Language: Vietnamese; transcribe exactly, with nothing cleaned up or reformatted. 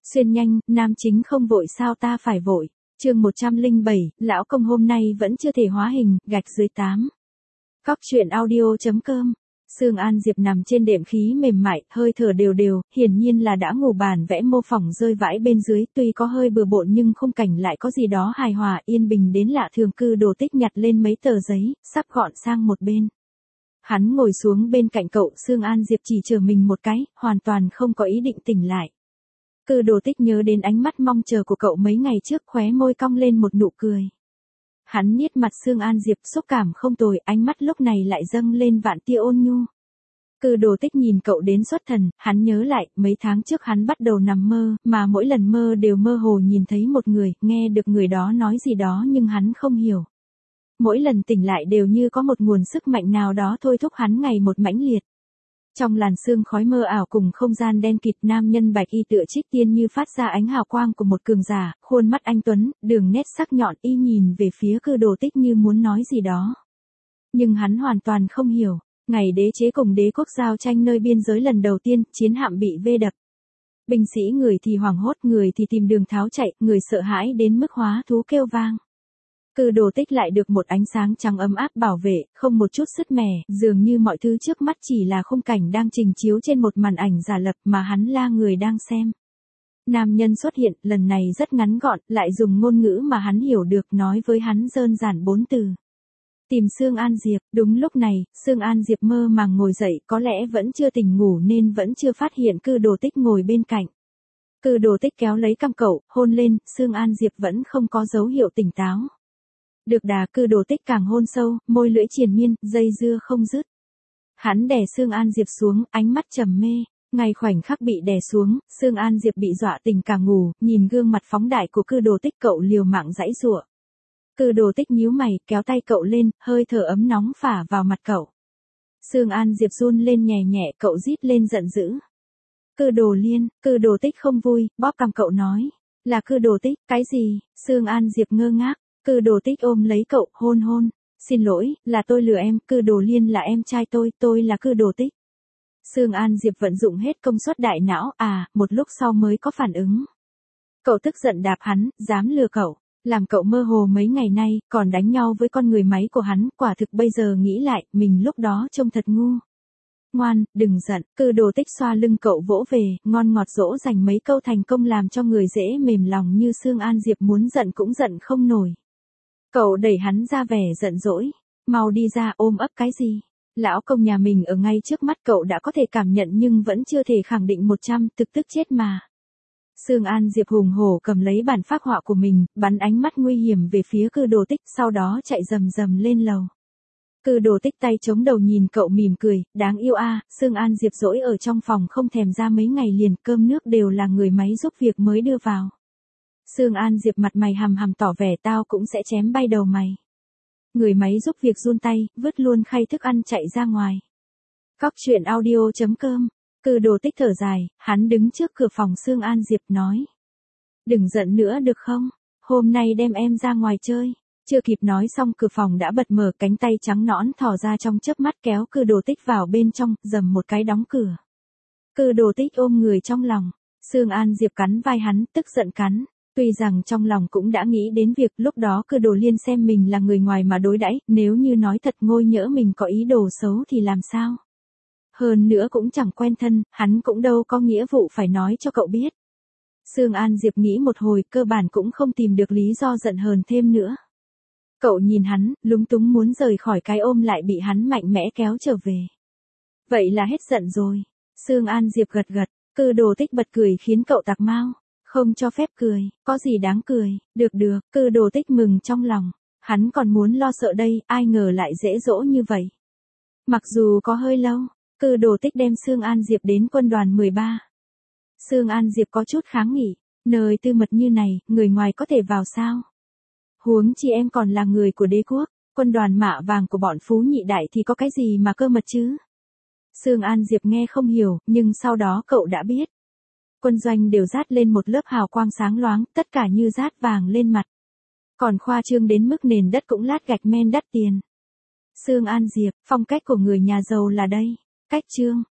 Xuyên nhanh, nam chính không vội sao ta phải vội. Chương một trăm lẻ bảy, lão công hôm nay vẫn chưa thể hóa hình, gạch dưới tám. Cóc truyện audio chấm com. Sương An Diệp nằm trên đệm khí mềm mại, hơi thở đều đều, hiển nhiên là đã ngủ, bản vẽ mô phỏng rơi vãi bên dưới, tuy có hơi bừa bộn nhưng khung cảnh lại có gì đó hài hòa, yên bình đến lạ thường. Cư Đồ Tích nhặt lên mấy tờ giấy, sắp gọn sang một bên. Hắn ngồi xuống bên cạnh cậu, Sương An Diệp chỉ chở mình một cái, hoàn toàn không có ý định tỉnh lại. Cư Đồ Tích nhớ đến ánh mắt mong chờ của cậu mấy ngày trước, khóe môi cong lên một nụ cười. Hắn niết mặt Sương An Diệp, xúc cảm không tồi, ánh mắt lúc này lại dâng lên vạn tia ôn nhu. Cư Đồ Tích nhìn cậu đến xuất thần, hắn nhớ lại, mấy tháng trước hắn bắt đầu nằm mơ, mà mỗi lần mơ đều mơ hồ nhìn thấy một người, nghe được người đó nói gì đó nhưng hắn không hiểu. Mỗi lần tỉnh lại đều như có một nguồn sức mạnh nào đó thôi thúc hắn ngày một mãnh liệt. Trong làn sương khói mơ ảo cùng không gian đen kịt, nam nhân bạch y tựa trích tiên như phát ra ánh hào quang của một cường giả, khuôn mắt anh tuấn, đường nét sắc nhọn, y nhìn về phía Cư Đồ Tích như muốn nói gì đó. Nhưng hắn hoàn toàn không hiểu. Ngày đế chế cùng đế quốc giao tranh nơi biên giới lần đầu tiên, chiến hạm bị vê đập. Binh sĩ người thì hoảng hốt, người thì tìm đường tháo chạy, người sợ hãi đến mức hóa thú kêu vang. Cư Đồ Tích lại được một ánh sáng trắng ấm áp bảo vệ, không một chút sứt mẻ, dường như mọi thứ trước mắt chỉ là khung cảnh đang trình chiếu trên một màn ảnh giả lập mà hắn là người đang xem. Nam nhân xuất hiện, lần này rất ngắn gọn, lại dùng ngôn ngữ mà hắn hiểu được, nói với hắn đơn giản bốn từ. Tìm Sương An Diệp. Đúng lúc này, Sương An Diệp mơ màng ngồi dậy, có lẽ vẫn chưa tỉnh ngủ nên vẫn chưa phát hiện Cư Đồ Tích ngồi bên cạnh. Cư Đồ Tích kéo lấy cằm cậu, hôn lên, Sương An Diệp vẫn không có dấu hiệu tỉnh táo. Được đà, Cư Đồ Tích càng hôn sâu, môi lưỡi triền miên, dây dưa không dứt. Hắn đè Sương An Diệp xuống, ánh mắt trầm mê. Ngay khoảnh khắc bị đè xuống, Sương An Diệp bị dọa tỉnh cả ngủ, nhìn gương mặt phóng đại của Cư Đồ Tích, cậu liều mạng giãy giụa. Cư Đồ Tích nhíu mày, kéo tay cậu lên, hơi thở ấm nóng phả vào mặt cậu. Sương An Diệp run lên nhẹ nhẹ, cậu rít lên giận dữ. Cư Đồ Liên. Cư Đồ Tích không vui, bóp cằm cậu nói. Là Cư Đồ Tích, cái gì? Sương An Diệp ngơ ngác. Cư Đồ Tích ôm lấy cậu, hôn hôn. Xin lỗi, là tôi lừa em, Cư Đồ Liên là em trai tôi, tôi là Cư Đồ Tích. Sương An Diệp vận dụng hết công suất đại não, à, một lúc sau mới có phản ứng. Cậu tức giận đạp hắn, dám lừa cậu. Làm cậu mơ hồ mấy ngày nay, còn đánh nhau với con người máy của hắn, quả thực bây giờ nghĩ lại, mình lúc đó trông thật ngu. Ngoan, đừng giận. Cư Đồ Tích xoa lưng cậu vỗ về, ngon ngọt dỗ dành mấy câu thành công làm cho người dễ mềm lòng như Sương An Diệp muốn giận cũng giận không nổi. Cậu đẩy hắn ra vẻ giận dỗi. Mau đi ra, ôm ấp cái gì? Lão công nhà mình ở ngay trước mắt, cậu đã có thể cảm nhận nhưng vẫn chưa thể khẳng định một trăm, thực tức chết mà. Sương An Diệp hùng hổ cầm lấy bản phác họa của mình, bắn ánh mắt nguy hiểm về phía Cư Đồ Tích, sau đó chạy rầm rầm lên lầu. Cư Đồ Tích tay chống đầu nhìn cậu mỉm cười, đáng yêu a. À, Sương An Diệp dỗi ở trong phòng không thèm ra mấy ngày liền, cơm nước đều là người máy giúp việc mới đưa vào. Sương An Diệp mặt mày hầm hầm tỏ vẻ tao cũng sẽ chém bay đầu mày. Người máy giúp việc run tay, vứt luôn khay thức ăn chạy ra ngoài. Cóc truyện audio chấm com. Cư Đồ Tích thở dài, hắn đứng trước cửa phòng Sương An Diệp nói. Đừng giận nữa được không? Hôm nay đem em ra ngoài chơi. Chưa kịp nói xong cửa phòng đã bật mở, cánh tay trắng nõn thò ra trong chớp mắt kéo Cư Đồ Tích vào bên trong, dầm một cái đóng cửa. Cư Đồ Tích ôm người trong lòng. Sương An Diệp cắn vai hắn, tức giận cắn. Tuy rằng trong lòng cũng đã nghĩ đến việc lúc đó Cư Đồ Liên xem mình là người ngoài mà đối đãi, nếu như nói thật ngôi nhỡ mình có ý đồ xấu thì làm sao? Hơn nữa cũng chẳng quen thân, hắn cũng đâu có nghĩa vụ phải nói cho cậu biết. Sương An Diệp nghĩ một hồi, cơ bản cũng không tìm được lý do giận hờn thêm nữa. Cậu nhìn hắn, lúng túng muốn rời khỏi cái ôm lại bị hắn mạnh mẽ kéo trở về. Vậy là hết giận rồi. Sương An Diệp gật gật, Cư Đồ Tích bật cười khiến cậu tạc mau. Không cho phép cười, có gì đáng cười, được được, Cư Đồ Tích mừng trong lòng. Hắn còn muốn lo sợ đây, ai ngờ lại dễ dỗ như vậy. Mặc dù có hơi lâu. Cư Đồ Tích đem Sương An Diệp đến quân đoàn mười ba. Sương An Diệp có chút kháng nghị, nơi tư mật như này, người ngoài có thể vào sao? Huống chi em còn là người của đế quốc, quân đoàn mạ vàng của bọn Phú Nhị Đại thì có cái gì mà cơ mật chứ? Sương An Diệp nghe không hiểu, nhưng sau đó cậu đã biết. Quân doanh đều dát lên một lớp hào quang sáng loáng, tất cả như dát vàng lên mặt. Còn khoa trương đến mức nền đất cũng lát gạch men đắt tiền. Sương An Diệp, phong cách của người nhà giàu là đây. Cách trương,